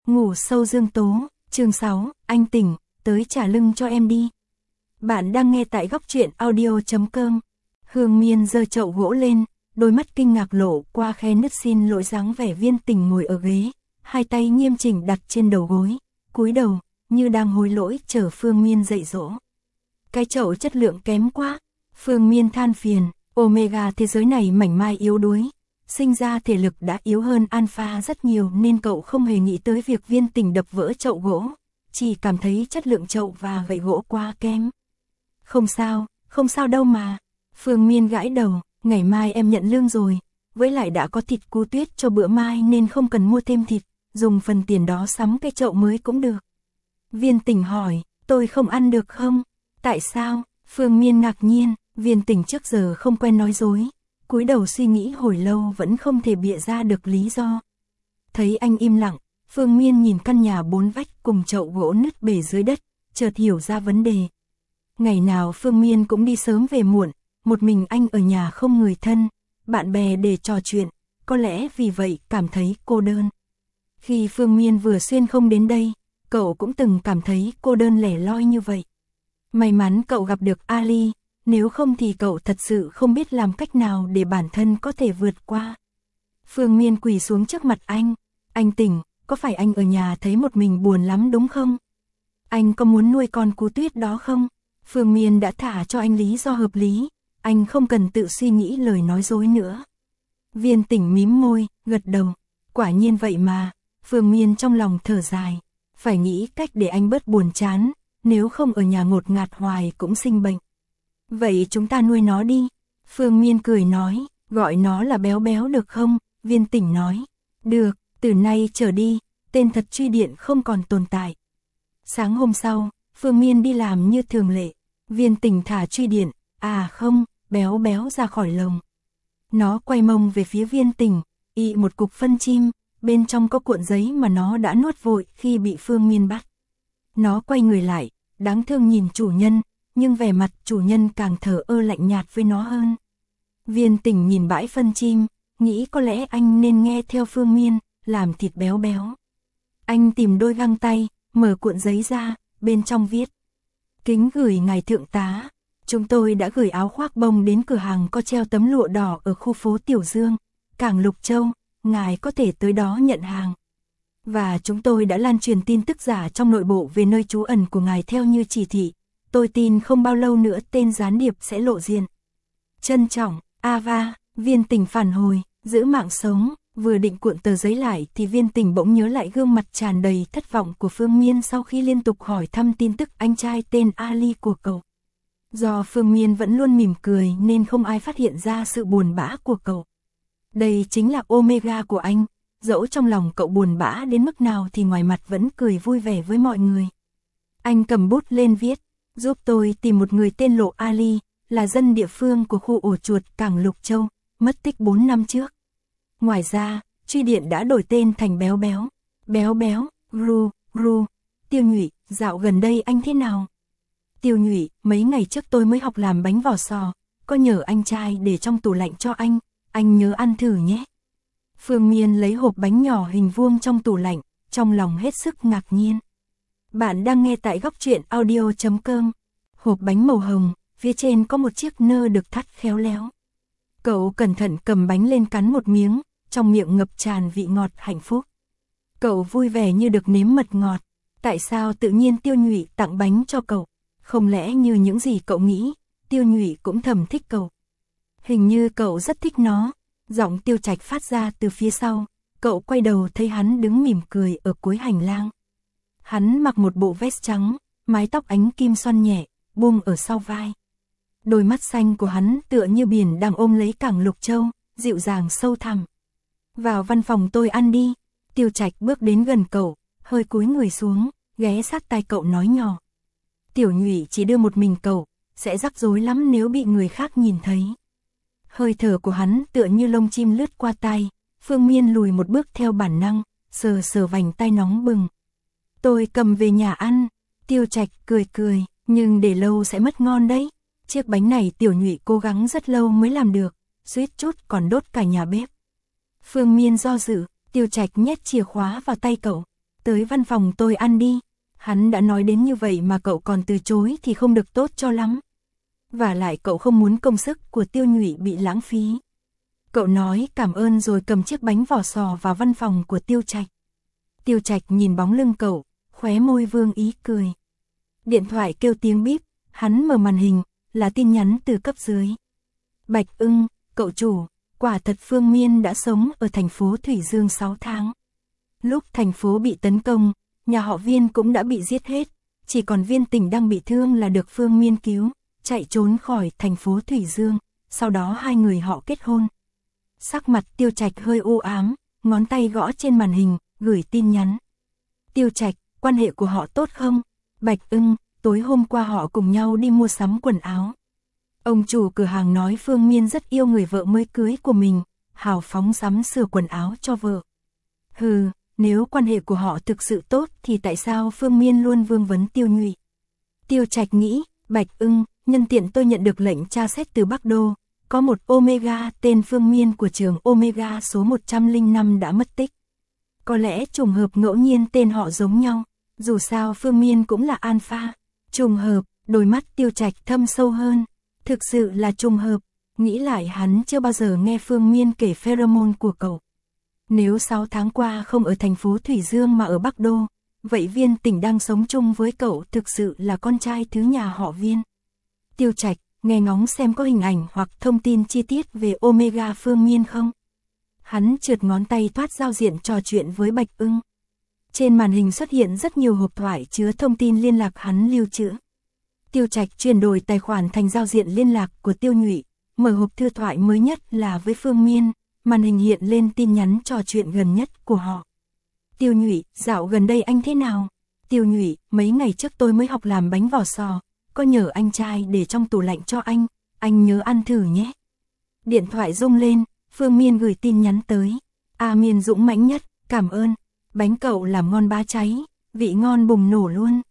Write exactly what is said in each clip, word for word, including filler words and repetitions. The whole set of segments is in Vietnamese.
Ngủ sâu Dương Tố, chương sáu, anh tỉnh, tới trả lưng cho em đi. Bạn đang nghe tại góc truyện audio chấm com. Hương Miên giơ chậu gỗ lên, đôi mắt kinh ngạc lộ qua khe nứt xin lỗi dáng vẻ Viên Tình ngồi ở ghế, hai tay nghiêm chỉnh đặt trên đầu gối, cúi đầu, như đang hối lỗi chờ Phương Miên dạy dỗ. Cái chậu chất lượng kém quá, Phương Miên than phiền, Omega thế giới này mảnh mai yếu đuối. Sinh ra thể lực đã yếu hơn Alpha rất nhiều nên cậu không hề nghĩ tới việc Viên Tình đập vỡ chậu gỗ, chỉ cảm thấy chất lượng chậu và gậy gỗ quá kém. Không sao, không sao đâu mà. Phương Miên gãi đầu, ngày mai em nhận lương rồi, với lại đã có thịt cu tuyết cho bữa mai nên không cần mua thêm thịt, dùng phần tiền đó sắm cái chậu mới cũng được. Viên Tình hỏi, tôi không ăn được không? Tại sao? Phương Miên ngạc nhiên, Viên Tình trước giờ không quen nói dối. Cúi đầu suy nghĩ hồi lâu vẫn không thể bịa ra được lý do. Thấy anh im lặng, Phương Miên nhìn căn nhà bốn vách cùng chậu gỗ nứt bể dưới đất, chợt hiểu ra vấn đề. Ngày nào Phương Miên cũng đi sớm về muộn, một mình anh ở nhà không người thân, bạn bè để trò chuyện, có lẽ vì vậy cảm thấy cô đơn. Khi Phương Miên vừa xuyên không đến đây, cậu cũng từng cảm thấy cô đơn lẻ loi như vậy. May mắn cậu gặp được Ali. Nếu không thì cậu thật sự không biết làm cách nào để bản thân có thể vượt qua. Phương Miên quỳ xuống trước mặt anh. Anh tỉnh, có phải anh ở nhà thấy một mình buồn lắm đúng không? Anh có muốn nuôi con cú tuyết đó không? Phương Miên đã thả cho anh lý do hợp lý. Anh không cần tự suy nghĩ lời nói dối nữa. Viên Tỉnh mím môi, gật đầu. Quả nhiên vậy mà. Phương Miên trong lòng thở dài. Phải nghĩ cách để anh bớt buồn chán. Nếu không ở nhà ngột ngạt hoài cũng sinh bệnh. Vậy chúng ta nuôi nó đi. Phương Miên cười nói, gọi nó là Béo Béo được không? Viên Tỉnh nói, được, từ nay trở đi, tên thật Truy Điện không còn tồn tại. Sáng hôm sau, Phương Miên đi làm như thường lệ. Viên Tỉnh thả Truy Điện, à không, Béo Béo ra khỏi lồng. Nó quay mông về phía Viên Tỉnh, ị một cục phân chim, bên trong có cuộn giấy mà nó đã nuốt vội khi bị Phương Miên bắt. Nó quay người lại, đáng thương nhìn chủ nhân. Nhưng vẻ mặt chủ nhân càng thờ ơ lạnh nhạt với nó hơn. Viên Tỉnh nhìn bãi phân chim, nghĩ có lẽ anh nên nghe theo Phương Miên, làm thịt Béo Béo. Anh tìm đôi găng tay, mở cuộn giấy ra, bên trong viết. Kính gửi ngài thượng tá, chúng tôi đã gửi áo khoác bông đến cửa hàng có treo tấm lụa đỏ ở khu phố Tiểu Dương, cảng Lục Châu, ngài có thể tới đó nhận hàng. Và chúng tôi đã lan truyền tin tức giả trong nội bộ về nơi trú ẩn của ngài theo như chỉ thị. Tôi tin không bao lâu nữa tên gián điệp sẽ lộ diện. Trân trọng, Ava. Viên Tỉnh phản hồi, giữ mạng sống. Vừa định cuộn tờ giấy lại thì Viên Tỉnh bỗng nhớ lại gương mặt tràn đầy thất vọng của Phương Miên sau khi liên tục hỏi thăm tin tức anh trai tên Ali của cậu. Do Phương Miên vẫn luôn mỉm cười nên không ai phát hiện ra sự buồn bã của cậu. Đây chính là Omega của anh, dẫu trong lòng cậu buồn bã đến mức nào thì ngoài mặt vẫn cười vui vẻ với mọi người. Anh cầm bút lên viết. Giúp tôi tìm một người tên Lộ Ali, là dân địa phương của khu ổ chuột cảng Lục Châu, mất tích bốn năm trước. Ngoài ra, Truy Điện đã đổi tên thành Béo Béo. Béo Béo, Ru, Ru. Tiêu Nhụy, dạo gần đây anh thế nào? Tiêu Nhụy, mấy ngày trước tôi mới học làm bánh vỏ sò, có nhờ anh trai để trong tủ lạnh cho anh, anh nhớ ăn thử nhé. Phương Miên lấy hộp bánh nhỏ hình vuông trong tủ lạnh, trong lòng hết sức ngạc nhiên. Bạn đang nghe tại góc truyện audio chấm com. Hộp bánh màu hồng, phía trên có một chiếc nơ được thắt khéo léo. Cậu cẩn thận cầm bánh lên cắn một miếng, trong miệng ngập tràn vị ngọt hạnh phúc. Cậu vui vẻ như được nếm mật ngọt. Tại sao tự nhiên Tiêu Nhụy tặng bánh cho cậu? Không lẽ như những gì cậu nghĩ, Tiêu Nhụy cũng thầm thích cậu? Hình như cậu rất thích nó. Giọng Tiêu Trạch phát ra từ phía sau. Cậu quay đầu thấy hắn đứng mỉm cười ở cuối hành lang. Hắn mặc một bộ vest trắng, mái tóc ánh kim xoăn nhẹ, buông ở sau vai. Đôi mắt xanh của hắn tựa như biển đang ôm lấy cảng Lục Châu, dịu dàng sâu thẳm. Vào văn phòng tôi ăn đi. Tiêu Trạch bước đến gần cậu, hơi cúi người xuống, ghé sát tai cậu nói nhỏ. Tiểu Nhụy chỉ đưa một mình cậu, sẽ rắc rối lắm nếu bị người khác nhìn thấy. Hơi thở của hắn tựa như lông chim lướt qua tai. Phương Miên lùi một bước theo bản năng, sờ sờ vành tai nóng bừng. Tôi cầm về nhà ăn. Tiêu Trạch cười cười, nhưng để lâu sẽ mất ngon đấy. Chiếc bánh này Tiểu Nhụy cố gắng rất lâu mới làm được, suýt chút còn đốt cả nhà bếp. Phương Miên do dự, Tiêu Trạch nhét chìa khóa vào tay cậu. tới văn phòng tôi ăn đi. Hắn đã nói đến như vậy mà cậu còn từ chối thì không được tốt cho lắm. Và lại cậu không muốn công sức của Tiêu Nhụy bị lãng phí. Cậu nói cảm ơn rồi cầm chiếc bánh vỏ sò vào văn phòng của Tiêu Trạch. Tiêu Trạch nhìn bóng lưng cậu, khóe môi vương ý cười. Điện thoại kêu tiếng bíp, hắn mở màn hình, là tin nhắn từ cấp dưới. Bạch Ưng, cậu chủ, quả thật Phương Miên đã sống ở thành phố Thủy Dương sáu tháng. Lúc thành phố bị tấn công, nhà họ Viên cũng đã bị giết hết, chỉ còn Viên Tỉnh đang bị thương là được Phương Miên cứu, chạy trốn khỏi thành phố Thủy Dương, sau đó hai người họ kết hôn. Sắc mặt Tiêu Trạch hơi u ám, ngón tay gõ trên màn hình, gửi tin nhắn. Tiêu Trạch, quan hệ của họ tốt không? Bạch Ưng, tối hôm qua họ cùng nhau đi mua sắm quần áo. Ông chủ cửa hàng nói Phương Miên rất yêu người vợ mới cưới của mình, hào phóng sắm sửa quần áo cho vợ. Hừ, nếu quan hệ của họ thực sự tốt thì tại sao Phương Miên luôn vương vấn Tiêu Nhụy? Tiêu Trạch nghĩ, Bạch Ưng, nhân tiện tôi nhận được lệnh tra xét từ Bắc Đô, có một Omega tên Phương Miên của trường Omega số một trăm lẻ năm đã mất tích. Có lẽ trùng hợp ngẫu nhiên tên họ giống nhau, dù sao Phương Miên cũng là Alpha. Trùng hợp, đôi mắt Tiêu Trạch thâm sâu hơn. Thực sự là trùng hợp, nghĩ lại hắn chưa bao giờ nghe Phương Miên kể pheromone của cậu. Nếu sáu tháng qua không ở thành phố Thủy Dương mà ở Bắc Đô, vậy Viên Tỉnh đang sống chung với cậu thực sự là con trai thứ nhà họ Viên. Tiêu Trạch, nghe ngóng xem có hình ảnh hoặc thông tin chi tiết về Omega Phương Miên không? Hắn trượt ngón tay thoát giao diện trò chuyện với Bạch Ưng. Trên màn hình xuất hiện rất nhiều hộp thoại chứa thông tin liên lạc hắn lưu trữ. Tiêu Trạch chuyển đổi tài khoản thành giao diện liên lạc của Tiêu Nhụy, mở hộp thư thoại mới nhất là với Phương Miên, màn hình hiện lên tin nhắn trò chuyện gần nhất của họ. Tiêu Nhụy, dạo gần đây anh thế nào? Tiêu Nhụy, mấy ngày trước tôi mới học làm bánh vỏ sò, có nhờ anh trai để trong tủ lạnh cho anh, anh nhớ ăn thử nhé. Điện thoại rung lên, Phương Miên gửi tin nhắn tới. A Miên dũng mãnh nhất, cảm ơn, bánh cậu làm ngon bá cháy, vị ngon bùng nổ luôn.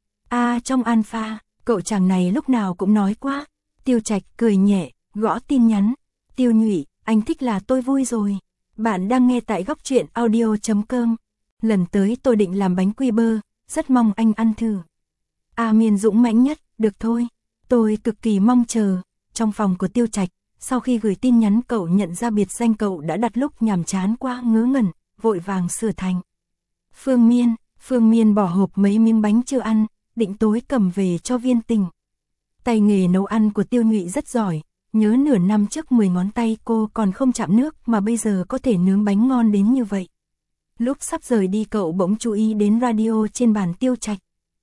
A trong Alpha, cậu chàng này lúc nào cũng nói quá. Tiêu Trạch cười nhẹ, gõ tin nhắn. Tiêu Nhụy, anh thích là tôi vui rồi. Bạn đang nghe tại góc truyện audio chấm com. Lần tới tôi định làm bánh quy bơ, rất mong anh ăn thử. A Miên dũng mãnh nhất, được thôi. Tôi cực kỳ mong chờ. Trong phòng của Tiêu Trạch, sau khi gửi tin nhắn cậu nhận ra biệt danh cậu đã đặt lúc nhàm chán quá ngớ ngẩn, vội vàng sửa thành. Phương Miên, Phương Miên bỏ hộp mấy miếng bánh chưa ăn, định tối cầm về cho Viên Tình. Tay nghề nấu ăn của Tiêu Nhụy rất giỏi, nhớ nửa năm trước mười ngón tay cô còn không chạm nước mà bây giờ có thể nướng bánh ngon đến như vậy. Lúc sắp rời đi cậu bỗng chú ý đến radio trên bàn Tiêu Trạch.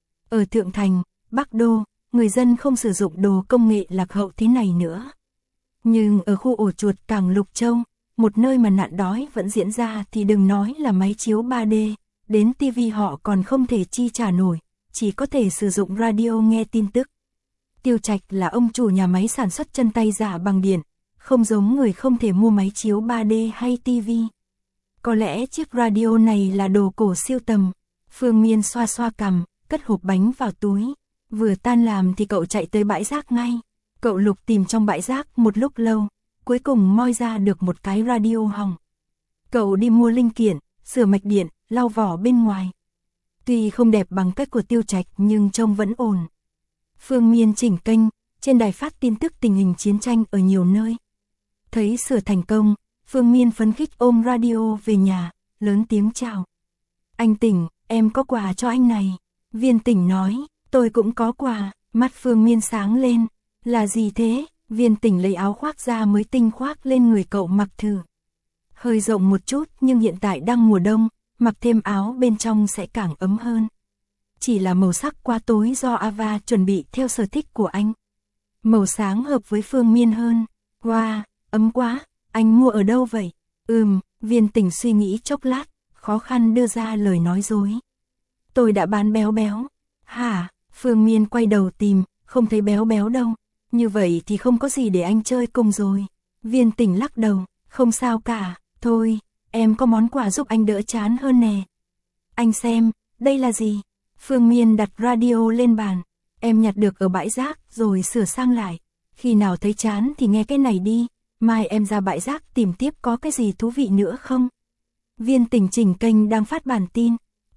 Ở Thượng Thành, Bắc Đô, người dân không sử dụng đồ công nghệ lạc hậu thế này nữa. Nhưng ở khu ổ chuột Cảng Lục Châu, một nơi mà nạn đói vẫn diễn ra thì đừng nói là máy chiếu ba D, đến ti vi họ còn không thể chi trả nổi, chỉ có thể sử dụng radio nghe tin tức. Tiêu Trạch là ông chủ nhà máy sản xuất chân tay giả bằng điện, không giống người không thể mua máy chiếu ba D hay ti vi. Có lẽ chiếc radio này là đồ cổ siêu tầm. Phương Miên xoa xoa cằm, cất hộp bánh vào túi. Vừa tan làm thì cậu chạy tới bãi rác ngay. Cậu lục tìm trong bãi rác một lúc lâu, cuối cùng moi ra được một cái radio hỏng. Cậu đi mua linh kiện, sửa mạch điện, lau vỏ bên ngoài. Tuy không đẹp bằng cách của Tiêu Trạch nhưng trông vẫn ổn. Phương Miên chỉnh kênh, trên đài phát tin tức tình hình chiến tranh ở nhiều nơi. Thấy sửa thành công, Phương Miên phấn khích ôm radio về nhà, lớn tiếng chào. Anh Tỉnh, em có quà cho anh này. Viên Tỉnh nói, tôi cũng có quà. Mắt Phương Miên sáng lên. Là gì thế? Viên Tỉnh lấy áo khoác ra mới tinh khoác lên người cậu mặc thử. Hơi rộng một chút nhưng hiện tại đang mùa đông, mặc thêm áo bên trong sẽ càng ấm hơn. Chỉ là màu sắc quá tối do Ava chuẩn bị theo sở thích của anh. Màu sáng hợp với Phương Miên hơn. Wow, ấm quá, anh mua ở đâu vậy? Ừm, Viên Tỉnh suy nghĩ chốc lát, khó khăn đưa ra lời nói dối. Tôi đã bán béo béo. Hả? Phương Miên quay đầu tìm, không thấy béo béo đâu. Như vậy thì không có gì để anh chơi cùng rồi. Viên Tỉnh lắc đầu, không sao cả, thôi, em có món quà giúp anh đỡ chán hơn nè. Anh xem, đây là gì? Phương Miên đặt radio lên bàn. Em nhặt được ở bãi rác rồi sửa sang lại. Khi nào thấy chán thì nghe cái này đi. Mai em ra bãi rác tìm tiếp có cái gì thú vị nữa không? Viên Tỉnh chỉnh kênh đang phát bản tin.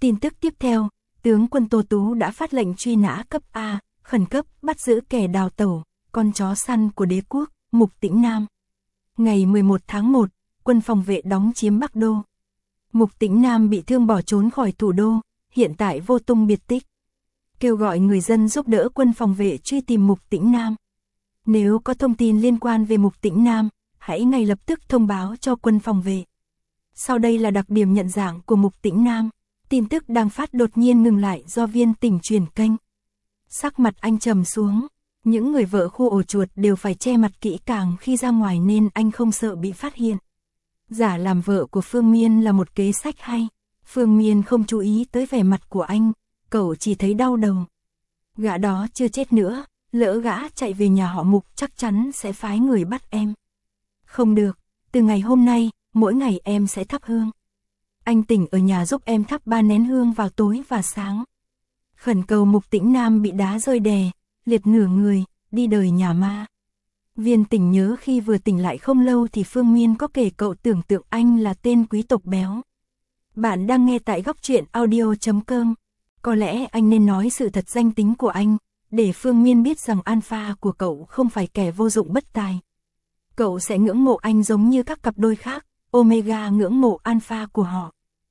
Tin tức tiếp theo, tướng quân Tô Tú đã phát lệnh truy nã cấp A, khẩn cấp bắt giữ kẻ đào tẩu, con chó săn của đế quốc, Mục Tĩnh Nam. Ngày mười một tháng một, quân phòng vệ đóng chiếm Bắc Đô. Mục Tĩnh Nam bị thương bỏ trốn khỏi thủ đô, hiện tại vô tung biệt tích. Kêu gọi người dân giúp đỡ quân phòng vệ truy tìm Mục Tĩnh Nam. Nếu có thông tin liên quan về Mục Tĩnh Nam, hãy ngay lập tức thông báo cho quân phòng vệ. Sau đây là đặc điểm nhận dạng của Mục Tĩnh Nam. Tin tức đang phát đột nhiên ngừng lại do Viên Tỉnh chuyển kênh. Sắc mặt anh trầm xuống. Những người vợ khu ổ chuột đều phải che mặt kỹ càng khi ra ngoài nên anh không sợ bị phát hiện. Giả làm vợ của Phương Miên là một kế sách hay. Phương Miên không chú ý tới vẻ mặt của anh, cậu chỉ thấy đau đầu. Gã đó chưa chết nữa, lỡ gã chạy về nhà họ Mục chắc chắn sẽ phái người bắt em. Không được, từ ngày hôm nay, mỗi ngày em sẽ thắp hương. Anh Tỉnh ở nhà giúp em thắp ba nén hương vào tối và sáng. Khẩn cầu Mục Tĩnh Nam bị đá rơi đè, liệt nửa người, đi đời nhà ma. Viên Tỉnh nhớ khi vừa tỉnh lại không lâu thì Phương Miên có kể cậu tưởng tượng anh là tên quý tộc béo. Bạn đang nghe tại góc truyện audio chấm com. Có lẽ anh nên nói sự thật danh tính của anh, để Phương Miên biết rằng alpha của cậu không phải kẻ vô dụng bất tài. Cậu sẽ ngưỡng mộ anh giống như các cặp đôi khác, Omega ngưỡng mộ alpha của họ.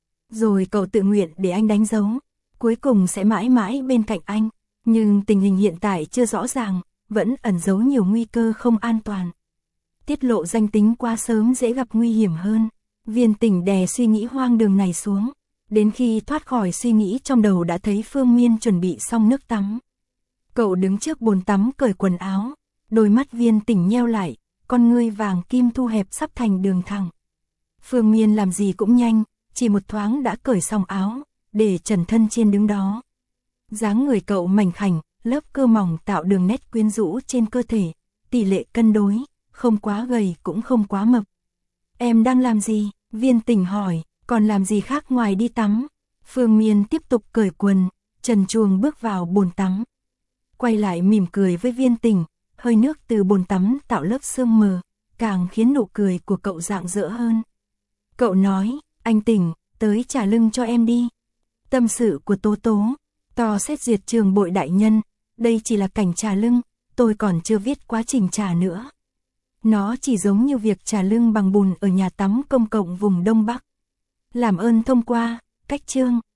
Rồi cậu tự nguyện để anh đánh dấu, cuối cùng sẽ mãi mãi bên cạnh anh. Nhưng tình hình hiện tại chưa rõ ràng, vẫn ẩn giấu nhiều nguy cơ không an toàn. Tiết lộ danh tính quá sớm dễ gặp nguy hiểm hơn. Viên Tỉnh đè suy nghĩ hoang đường này xuống. Đến khi thoát khỏi suy nghĩ trong đầu đã thấy Phương Miên chuẩn bị xong nước tắm. Cậu đứng trước bồn tắm cởi quần áo. Đôi mắt Viên Tỉnh nheo lại, con ngươi vàng kim thu hẹp sắp thành đường thẳng. Phương Miên làm gì cũng nhanh, chỉ một thoáng đã cởi xong áo, để trần thân trên đứng đó. Dáng người cậu mảnh khảnh, lớp cơ mỏng tạo đường nét quyến rũ trên cơ thể, tỷ lệ cân đối, không quá gầy cũng không quá mập. Em đang làm gì? Viên Tỉnh hỏi, còn làm gì khác ngoài đi tắm? Phương Miên tiếp tục cởi quần, trần truồng bước vào bồn tắm. Quay lại mỉm cười với Viên Tỉnh, hơi nước từ bồn tắm tạo lớp sương mờ, càng khiến nụ cười của cậu rạng rỡ hơn. Cậu nói, anh Tỉnh, tới trả lưng cho em đi. Tâm sự của Tố Tố, to xét duyệt trường bội đại nhân, đây chỉ là cảnh trả lưng, tôi còn chưa viết quá trình trả nữa. Nó chỉ giống như việc trả lưng bằng bùn ở nhà tắm công cộng vùng Đông Bắc. Làm ơn thông qua, cách chương.